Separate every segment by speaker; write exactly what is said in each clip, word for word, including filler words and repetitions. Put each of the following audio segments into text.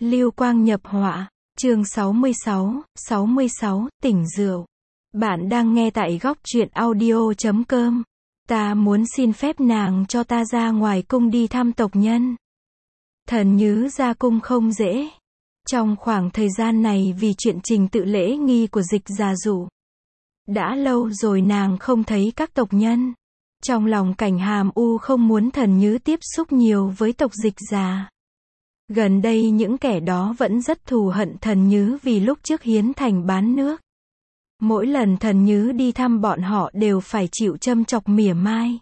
Speaker 1: Lưu quang nhập họa. Chương sáu mươi sáu, sáu mươi sáu, tỉnh rượu. Bạn đang nghe tại góc truyện audio chấm com. Ta muốn xin phép nàng cho ta ra ngoài cung đi thăm tộc nhân. Thần Nhứ ra cung không dễ. Trong khoảng thời gian này vì chuyện trình tự lễ nghi của Dịch Già Dụ, đã lâu rồi nàng không thấy các tộc nhân. Trong lòng Cảnh Hàm U không muốn Thần Nhứ tiếp xúc nhiều với tộc Dịch Già. Gần đây những kẻ đó vẫn rất thù hận Thần Nhứ vì lúc trước hiến thành bán nước. Mỗi lần Thần Nhứ đi thăm bọn họ đều phải chịu châm chọc mỉa mai.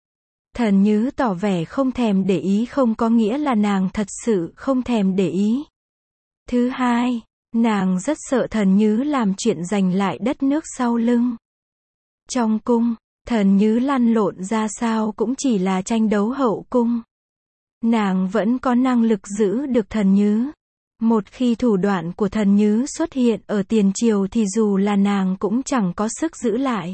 Speaker 1: Thần Nhứ tỏ vẻ không thèm để ý không có nghĩa là nàng thật sự không thèm để ý. Thứ hai, nàng rất sợ Thần Nhứ làm chuyện giành lại đất nước sau lưng. Trong cung, Thần Nhứ lăn lộn ra sao cũng chỉ là tranh đấu hậu cung. Nàng vẫn có năng lực giữ được Thần Nhứ. Một khi thủ đoạn của Thần Nhứ xuất hiện ở tiền triều thì dù là nàng cũng chẳng có sức giữ lại.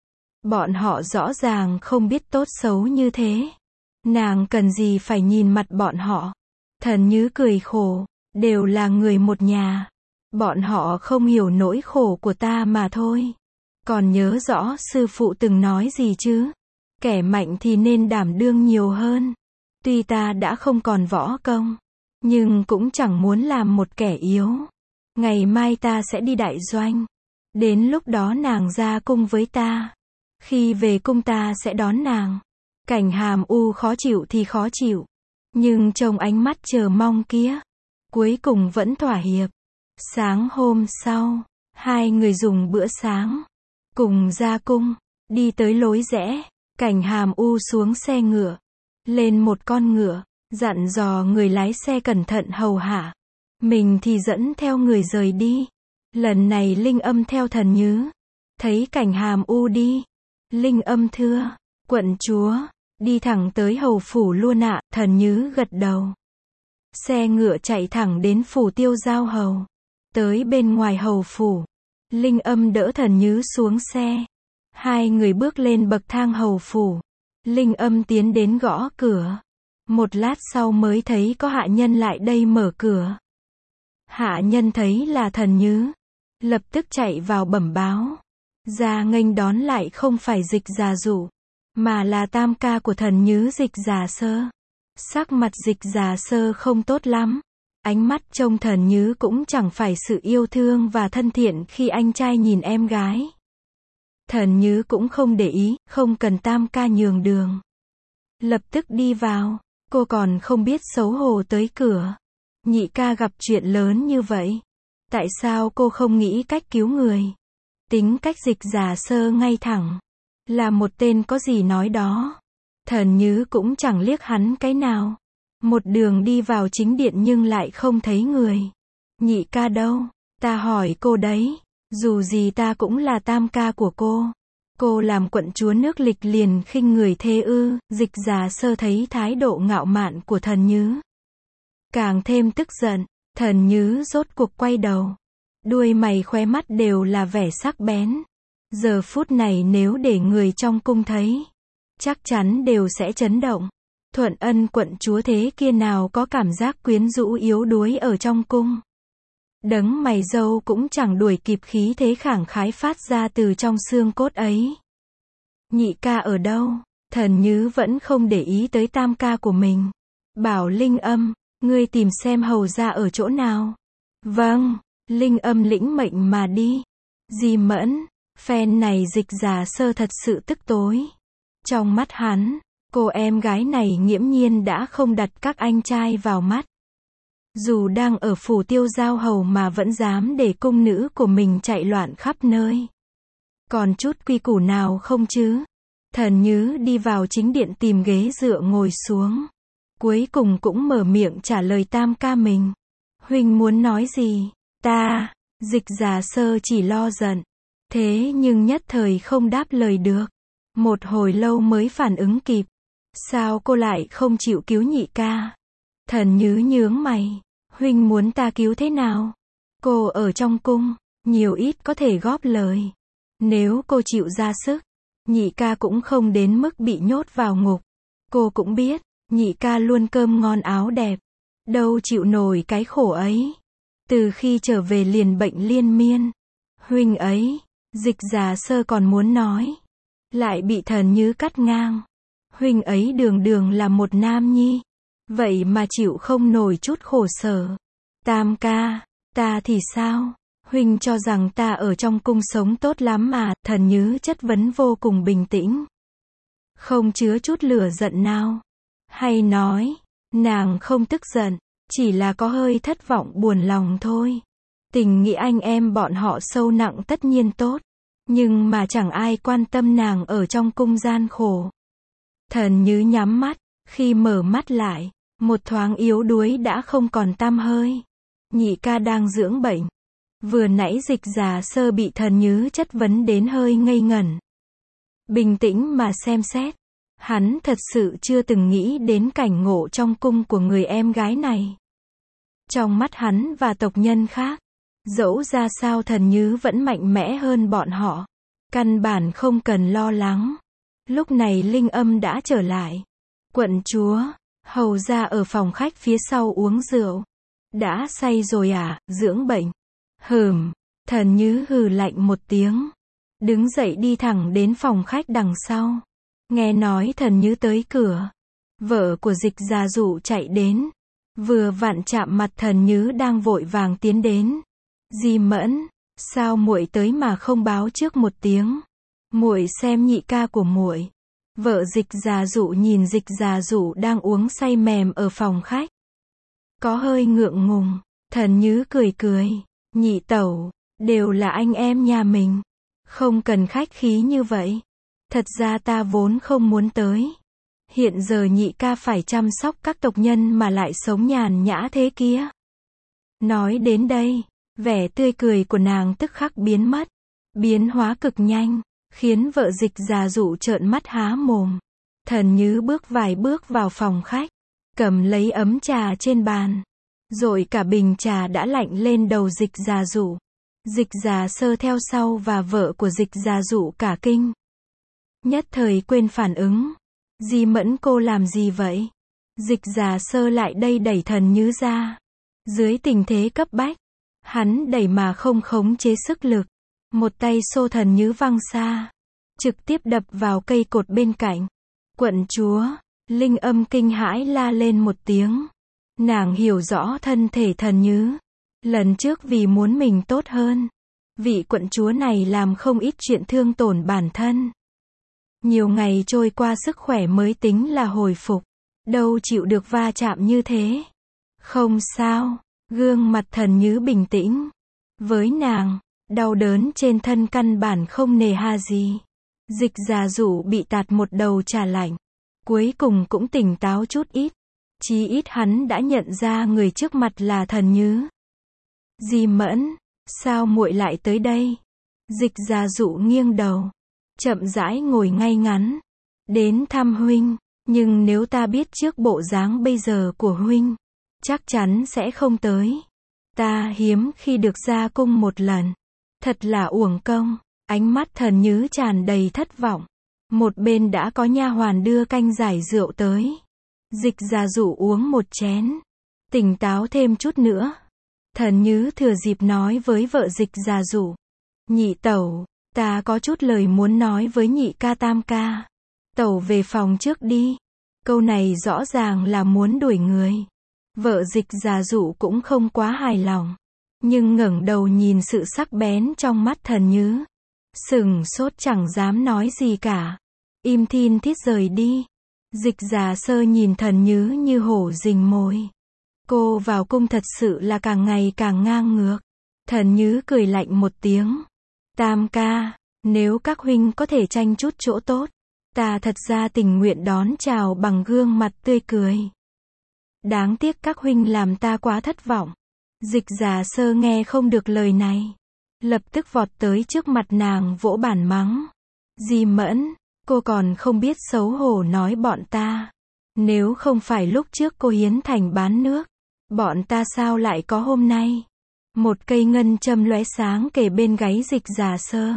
Speaker 1: Bọn họ rõ ràng không biết tốt xấu như thế. Nàng cần gì phải nhìn mặt bọn họ. Thần Nhứ cười khổ, đều là người một nhà. Bọn họ không hiểu nỗi khổ của ta mà thôi. Còn nhớ rõ sư phụ từng nói gì chứ? Kẻ mạnh thì nên đảm đương nhiều hơn. Tuy ta đã không còn võ công, nhưng cũng chẳng muốn làm một kẻ yếu. Ngày mai ta sẽ đi đại doanh. Đến lúc đó nàng ra cung với ta. Khi về cung ta sẽ đón nàng. Cảnh Hàm U khó chịu thì khó chịu. Nhưng trông ánh mắt chờ mong kia, cuối cùng vẫn thỏa hiệp. Sáng hôm sau, hai người dùng bữa sáng, cùng ra cung, đi tới lối rẽ. Cảnh Hàm U xuống xe ngựa, lên một con ngựa, dặn dò người lái xe cẩn thận hầu hạ. Mình thì dẫn theo người rời đi. Lần này Linh Âm theo Thần Nhứ. Thấy Cảnh Hàm U đi, Linh Âm thưa, quận chúa, đi thẳng tới hầu phủ luôn ạ. Thần Nhứ gật đầu. Xe ngựa chạy thẳng đến phủ Tiêu Giao hầu. Tới bên ngoài hầu phủ, Linh Âm đỡ Thần Nhứ xuống xe. Hai người bước lên bậc thang hầu phủ. Linh Âm tiến đến gõ cửa. Một lát sau mới thấy có hạ nhân lại đây mở cửa. Hạ nhân thấy là Thần Nhứ, lập tức chạy vào bẩm báo. Ra nghênh đón lại không phải Dịch Già Dụ, mà là tam ca của Thần Nhứ, Dịch Già Sơ. Sắc mặt Dịch Già Sơ không tốt lắm. Ánh mắt trông Thần Nhứ cũng chẳng phải sự yêu thương và thân thiện khi anh trai nhìn em gái. Thần Nhứ cũng không để ý, không cần tam ca nhường đường. Lập tức đi vào. Cô còn không biết xấu hổ tới cửa. Nhị ca gặp chuyện lớn như vậy. Tại sao cô không nghĩ cách cứu người? Tính cách Dịch Già Sơ ngay thẳng. Là một tên có gì nói đó. Thần Nhứ cũng chẳng liếc hắn cái nào. Một đường đi vào chính điện nhưng lại không thấy người. Nhị ca đâu? Ta hỏi cô đấy. Dù gì ta cũng là tam ca của cô. Cô làm quận chúa nước Lịch liền khinh người thế ư? Dịch Già Sơ thấy thái độ ngạo mạn của Thần Nhứ, càng thêm tức giận. Thần Nhứ rốt cuộc quay đầu. Đuôi mày khóe mắt đều là vẻ sắc bén. Giờ phút này nếu để người trong cung thấy, chắc chắn đều sẽ chấn động. Thuận Ân quận chúa thế kia nào có cảm giác quyến rũ yếu đuối ở trong cung. Đấng mày râu cũng chẳng đuổi kịp khí thế khẳng khái phát ra từ trong xương cốt ấy. Nhị ca ở đâu? Thần Nhứ vẫn không để ý tới tam ca của mình. Bảo Linh Âm, ngươi tìm xem hầu ra ở chỗ nào. Vâng. Linh Âm lĩnh mệnh mà đi. Di Mẫn, phen này Dịch Già Sơ thật sự tức tối. Trong mắt hắn, cô em gái này nghiễm nhiên đã không đặt các anh trai vào mắt. Dù đang ở phủ Tiêu Giao hầu mà vẫn dám để cung nữ của mình chạy loạn khắp nơi. Còn chút quy củ nào không chứ? Thần Nhứ đi vào chính điện tìm ghế dựa ngồi xuống. Cuối cùng cũng mở miệng trả lời tam ca mình. Huynh muốn nói gì? Ta, Dịch Già Sơ chỉ lo giận. Thế nhưng nhất thời không đáp lời được. Một hồi lâu mới phản ứng kịp. Sao cô lại không chịu cứu nhị ca? Thần Nhứ nhướng mày. Huynh muốn ta cứu thế nào? Cô ở trong cung, nhiều ít có thể góp lời. Nếu cô chịu ra sức, nhị ca cũng không đến mức bị nhốt vào ngục. Cô cũng biết, nhị ca luôn cơm ngon áo đẹp. đâu chịu nổi cái khổ ấy. Từ khi trở về liền bệnh liên miên. Huynh ấy, Dịch Già Sơ còn muốn nói, lại bị Thần Nhứ cắt ngang. Huynh ấy đường đường là một nam nhi, vậy mà chịu không nổi chút khổ sở. Tam ca, ta thì sao? Huynh cho rằng ta ở trong cung sống tốt lắm à? Thần Nhứ chất vấn vô cùng bình tĩnh, không chứa chút lửa giận nào. Hay nói, nàng không tức giận, chỉ là có hơi thất vọng buồn lòng thôi. Tình nghĩa anh em bọn họ sâu nặng tất nhiên tốt, nhưng mà chẳng ai quan tâm nàng ở trong cung gian khổ. Thần Nhứ nhắm mắt, khi mở mắt lại, một thoáng yếu đuối đã không còn tăm hơi. Nhị ca đang dưỡng bệnh. Vừa nãy Dịch Già Sơ bị Thần Nhứ chất vấn đến hơi ngây ngẩn. Bình tĩnh mà xem xét, hắn thật sự chưa từng nghĩ đến cảnh ngộ trong cung của người em gái này. Trong mắt hắn và tộc nhân khác, dẫu ra sao Thần Nhứ vẫn mạnh mẽ hơn bọn họ. Căn bản không cần lo lắng. Lúc này Linh Âm đã trở lại. Quận chúa, hầu ra ở phòng khách phía sau uống rượu. Đã say rồi à, dưỡng bệnh. Hừm, Thần Nhứ hừ lạnh một tiếng. Đứng dậy đi thẳng đến phòng khách đằng sau. Nghe nói Thần Nhứ tới cửa. Vợ của Dịch Già Dụ chạy đến. Vừa vặn chạm mặt Thần Nhứ đang vội vàng tiến đến. Di Mẫn, sao muội tới mà không báo trước một tiếng? Muội xem nhị ca của muội. Vợ Dịch Già Dụ nhìn Dịch Già Dụ đang uống say mềm ở phòng khách, có hơi ngượng ngùng. Thần Nhứ cười cười, nhị tẩu, đều là anh em nhà mình, không cần khách khí như vậy. Thật ra ta vốn không muốn tới. Hiện giờ nhị ca phải chăm sóc các tộc nhân mà lại sống nhàn nhã thế kia. Nói đến đây, vẻ tươi cười của nàng tức khắc biến mất, biến hóa cực nhanh, khiến vợ Dịch Già Dụ trợn mắt há mồm. Thần Nhứ bước vài bước vào phòng khách, cầm lấy ấm trà trên bàn, rồi cả bình trà đã lạnh lên đầu Dịch Già Dụ. Dịch Già Sơ theo sau và vợ của Dịch Già Dụ cả kinh, nhất thời quên phản ứng. Di Mẫn cô làm gì vậy? Dịch Già Sơ lại đây đẩy Thần Nhứ ra. Dưới tình thế cấp bách, hắn đẩy mà không khống chế sức lực, một tay xô Thần Nhứ văng xa, trực tiếp đập vào cây cột bên cạnh. Quận chúa, Linh Âm kinh hãi la lên một tiếng. Nàng hiểu rõ thân thể Thần Nhứ. Lần trước vì muốn mình tốt hơn, vị quận chúa này làm không ít chuyện thương tổn bản thân. Nhiều ngày trôi qua sức khỏe mới tính là hồi phục, đâu chịu được va chạm như thế. Không sao, gương mặt Thần Nhứ bình tĩnh. Với nàng, đau đớn trên thân căn bản không nề hà gì. Dịch Già Dụ bị tạt một đầu trà lạnh, cuối cùng cũng tỉnh táo chút ít. Chí ít hắn đã nhận ra người trước mặt là Thần Nhứ. Di Mẫn, sao muội lại tới đây? Dịch Già Dụ nghiêng đầu, chậm rãi ngồi ngay ngắn. Đến thăm huynh, nhưng nếu ta biết trước bộ dáng bây giờ của huynh, chắc chắn sẽ không tới. Ta hiếm khi được ra cung một lần, thật là uổng công. Ánh mắt Thần Nhứ tràn đầy thất vọng. Một bên đã có nha hoàn đưa canh giải rượu tới. Dịch Già Dụ uống một chén, tỉnh táo thêm chút nữa. Thần Nhứ thừa dịp nói với vợ Dịch Già Dụ. Nhị tẩu, ta có chút lời muốn nói với nhị ca tam ca. Tẩu về phòng trước đi. Câu này rõ ràng là muốn đuổi người. Vợ Dịch Già Dụ cũng không quá hài lòng, nhưng ngẩng đầu nhìn sự sắc bén trong mắt Thần Nhứ, sừng sốt chẳng dám nói gì cả. Im thin thít rời đi. Dịch Già Sơ nhìn Thần Nhứ như hổ rình mồi. Cô vào cung thật sự là càng ngày càng ngang ngược. Thần Nhứ cười lạnh một tiếng. Tam ca, nếu các huynh có thể tranh chút chỗ tốt, ta thật ra tình nguyện đón chào bằng gương mặt tươi cười. Đáng tiếc các huynh làm ta quá thất vọng. Dịch Già Sơ nghe không được lời này, lập tức vọt tới trước mặt nàng vỗ bản mắng. Di Mẫn, cô còn không biết xấu hổ nói bọn ta. Nếu không phải lúc trước cô hiến thành bán nước, bọn ta sao lại có hôm nay? Một cây ngân châm lóe sáng kề bên gáy Dịch Già Sơ.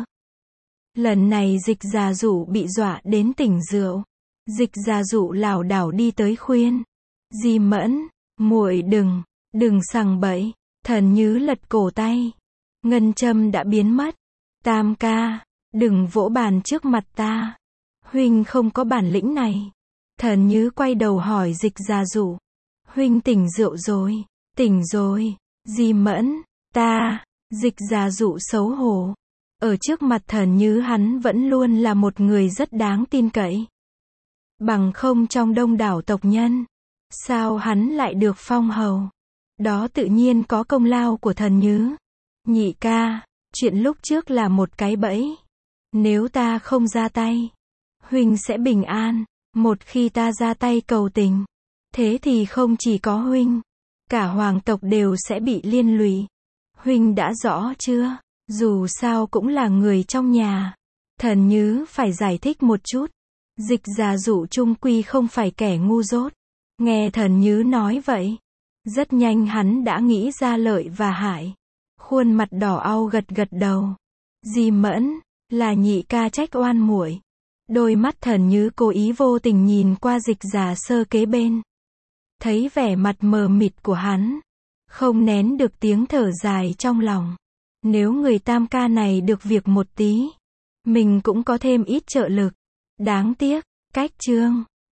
Speaker 1: Lần này Dịch Già Dụ bị dọa đến tỉnh rượu. Dịch Già Dụ lảo đảo đi tới khuyên. Di Mẫn, Muội đừng, đừng sằng bậy. Thần Nhứ lật cổ tay. Ngân châm đã biến mất. Tam ca, đừng vỗ bàn trước mặt ta. Huynh không có bản lĩnh này. Thần Nhứ quay đầu hỏi Dịch Gia Dụ. Huynh tỉnh rượu rồi, tỉnh rồi, Di Mẫn, ta, Dịch Gia Dụ xấu hổ. Ở trước mặt Thần Nhứ hắn vẫn luôn là một người rất đáng tin cậy. Bằng không trong đông đảo tộc nhân, sao hắn lại được phong hầu? Đó tự nhiên có công lao của Thần Nhứ. Nhị ca, chuyện lúc trước là một cái bẫy. Nếu ta không ra tay, huynh sẽ bình an. Một khi ta ra tay cầu tình, thế thì không chỉ có huynh, cả hoàng tộc đều sẽ bị liên lụy. Huynh đã rõ chưa? Dù sao cũng là người trong nhà. Thần Nhứ phải giải thích một chút. Dịch Gia Dụ trung quy không phải kẻ ngu dốt. Nghe Thần Nhứ nói vậy, rất nhanh hắn đã nghĩ ra lợi và hại. Khuôn mặt đỏ au gật gật đầu. Di Mẫn, là nhị ca trách oan muội. Đôi mắt Thần Nhứ cố ý vô tình nhìn qua Dịch Già Sơ kế bên. Thấy vẻ mặt mờ mịt của hắn, không nén được tiếng thở dài trong lòng. Nếu người tam ca này được việc một tí, mình cũng có thêm ít trợ lực. Đáng tiếc, cách chương